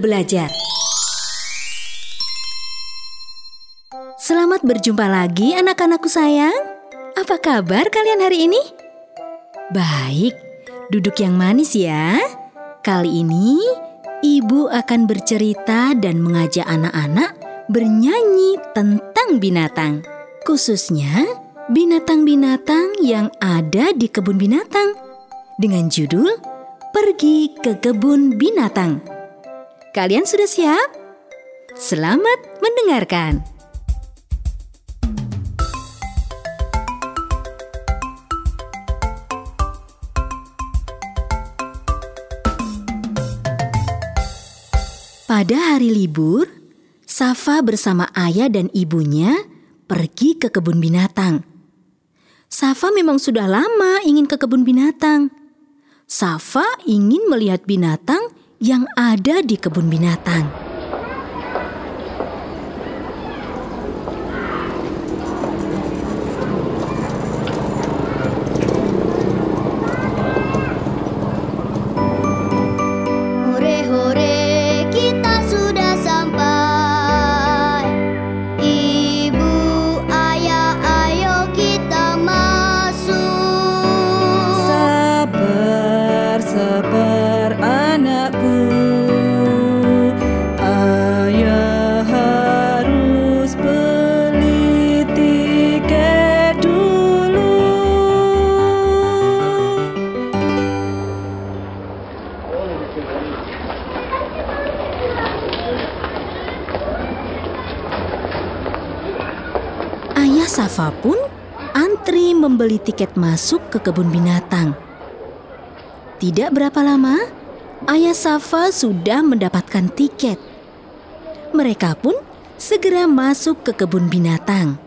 belajar. Selamat berjumpa lagi anak-anakku sayang. Apa kabar kalian hari ini? Baik, duduk yang manis ya. Kali ini Ibu akan bercerita dan mengajak anak-anak bernyanyi tentang binatang. Khususnya binatang-binatang yang ada di kebun binatang. Dengan judul Pergi ke Kebun Binatang. Kalian sudah siap? Selamat mendengarkan. Pada hari libur, Safa bersama ayah dan ibunya pergi ke kebun binatang. Safa memang sudah lama ingin ke kebun binatang. Safa ingin melihat binatang yang ada di kebun binatang. Ayah Safa pun antri membeli tiket masuk ke kebun binatang. Tidak berapa lama, ayah Safa sudah mendapatkan tiket. Mereka pun segera masuk ke kebun binatang.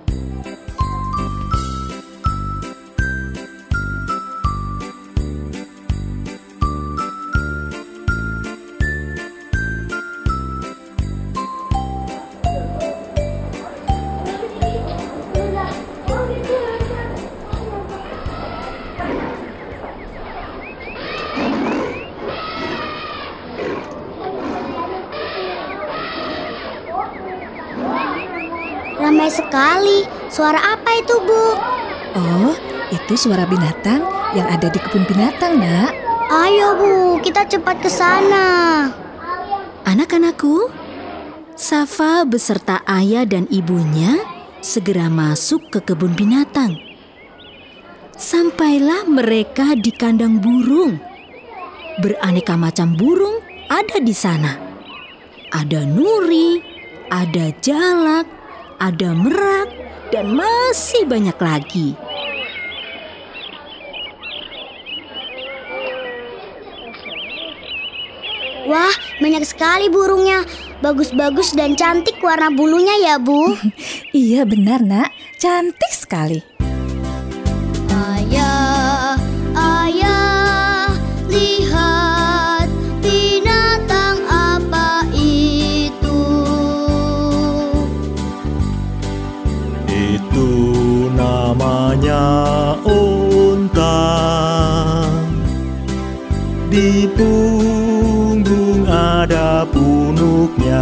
Ramai sekali. Suara apa itu, Bu? Oh, itu suara binatang yang ada di kebun binatang, Nak. Ayo, Bu, kita cepat ke sana. Anak-anakku, Safa beserta ayah dan ibunya segera masuk ke kebun binatang. Sampailah mereka di kandang burung. Beraneka macam burung ada di sana. Ada nuri, ada jalak, ada merak, dan masih banyak lagi. Wah, banyak sekali burungnya. Bagus-bagus dan cantik warna bulunya ya, Bu. Iya benar, Nak. Cantik sekali. Ayah, ayah, lihat binatang apa itu? Itu namanya unta. Di punggung ada punuknya.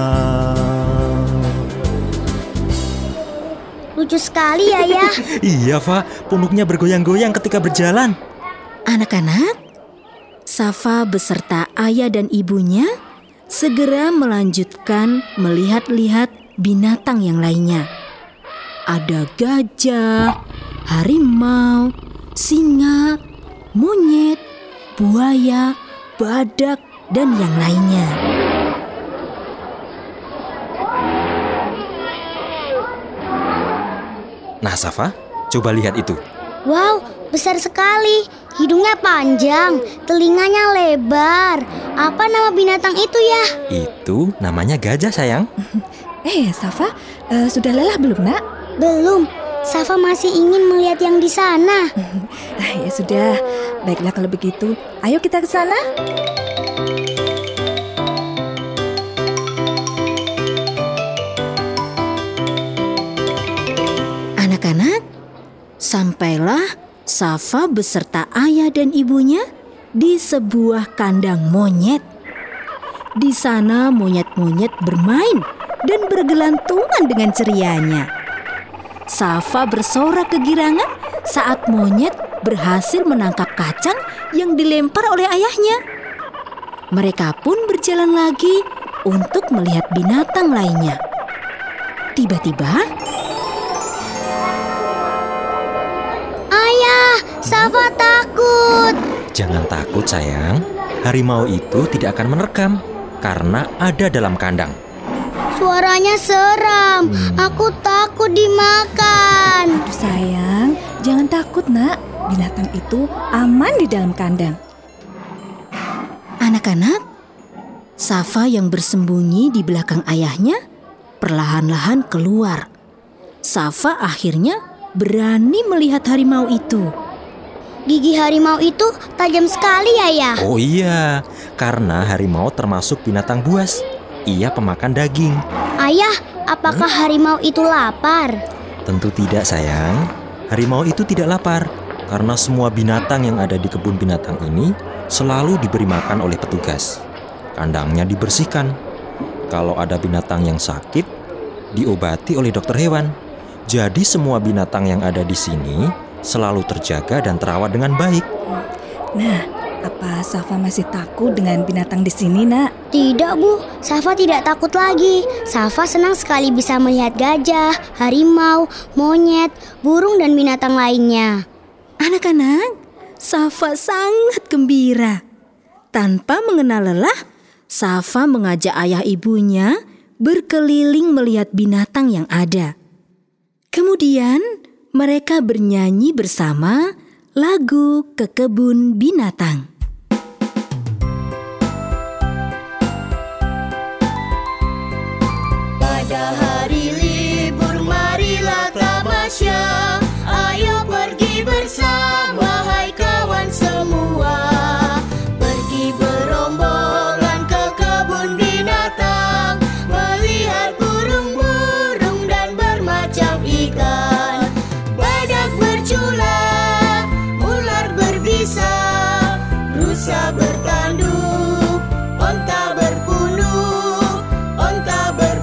Lucu sekali ya, ya. Iya, Fa, punuknya bergoyang-goyang ketika berjalan. Anak-anak, Safa beserta ayah dan ibunya segera melanjutkan melihat-lihat binatang yang lainnya. Ada gajah, harimau, singa, monyet, buaya, badak, dan yang lainnya. Nah, Safa, coba lihat itu. Wow, besar sekali. Hidungnya panjang, telinganya lebar. Apa nama binatang itu ya? Itu namanya gajah, sayang. Safa, sudah lelah belum, Nak? Belum. Safa masih ingin melihat yang di sana. Ya sudah, baiklah kalau begitu. Ayo kita ke sana. Anak-anak, sampailah Safa beserta ayah dan ibunya di sebuah kandang monyet. Di sana monyet-monyet bermain dan bergelantungan dengan cerianya. Safa bersorak kegirangan saat monyet berhasil menangkap kacang yang dilempar oleh ayahnya. Mereka pun berjalan lagi untuk melihat binatang lainnya. Tiba-tiba, Ayah, Safa takut. Jangan takut sayang, harimau itu tidak akan menerkam karena ada dalam kandang. Suaranya seram. Aku takut dimakan. Aduh sayang, jangan takut nak. Binatang itu aman di dalam kandang. anak-anak, Safa yang bersembunyi di belakang ayahnya perlahan-lahan keluar. Safa akhirnya berani melihat harimau itu. Gigi harimau itu tajam sekali ya, Ayah. Oh iya, karena harimau termasuk binatang buas. Ia pemakan daging. Ayah, apakah harimau itu lapar? Tentu tidak sayang. Harimau itu tidak lapar karena semua binatang yang ada di kebun binatang ini selalu diberi makan oleh petugas. Kandangnya dibersihkan. Kalau ada binatang yang sakit, diobati oleh dokter hewan. Jadi semua binatang yang ada di sini selalu terjaga dan terawat dengan baik. Nah, apa Safa masih takut dengan binatang di sini, Nak? Tidak, Bu. Safa tidak takut lagi. Safa senang sekali bisa melihat gajah, harimau, monyet, burung, dan binatang lainnya. Anak-anak, Safa sangat gembira. Tanpa mengenal lelah, Safa mengajak ayah ibunya berkeliling melihat binatang yang ada. Kemudian mereka bernyanyi bersama lagu Ke Kebun Binatang. Pada hari libur marilah tamasya, ayo pergi bersama hai kawan semua. Pergi berombongan ke kebun binatang, melihat burung-burung dan bermacam ikan. Badak bercula, ular berbisa, rusa bertanduk, onta berpunuk, onta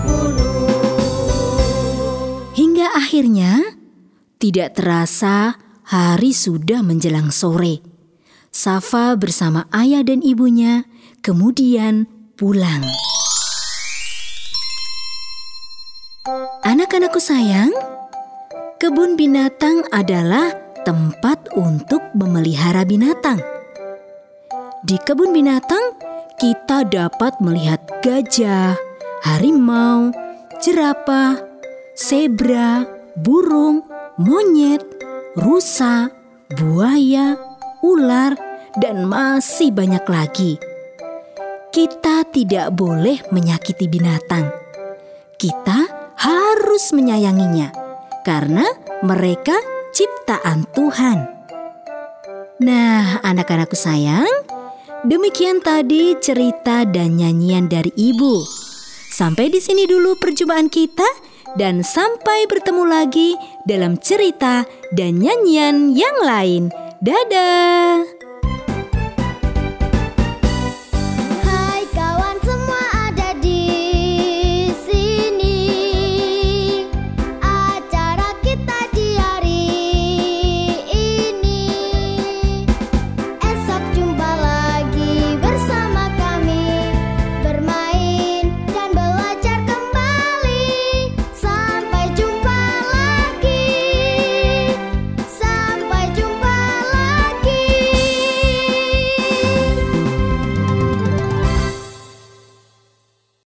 berpunuk. Hingga akhirnya tidak terasa hari sudah menjelang sore. Safa bersama ayah dan ibunya kemudian pulang. Anak-anakku sayang, kebun binatang adalah tempat untuk memelihara binatang. Di kebun binatang, kita dapat melihat gajah, harimau, jerapah, zebra, burung, monyet, rusa, buaya, ular, dan masih banyak lagi. Kita tidak boleh menyakiti binatang. Kita harus menyayanginya karena mereka ciptaan Tuhan. Nah, anak-anakku sayang, demikian tadi cerita dan nyanyian dari Ibu. Sampai di sini dulu perjumpaan kita dan sampai bertemu lagi dalam cerita dan nyanyian yang lain. Dadah.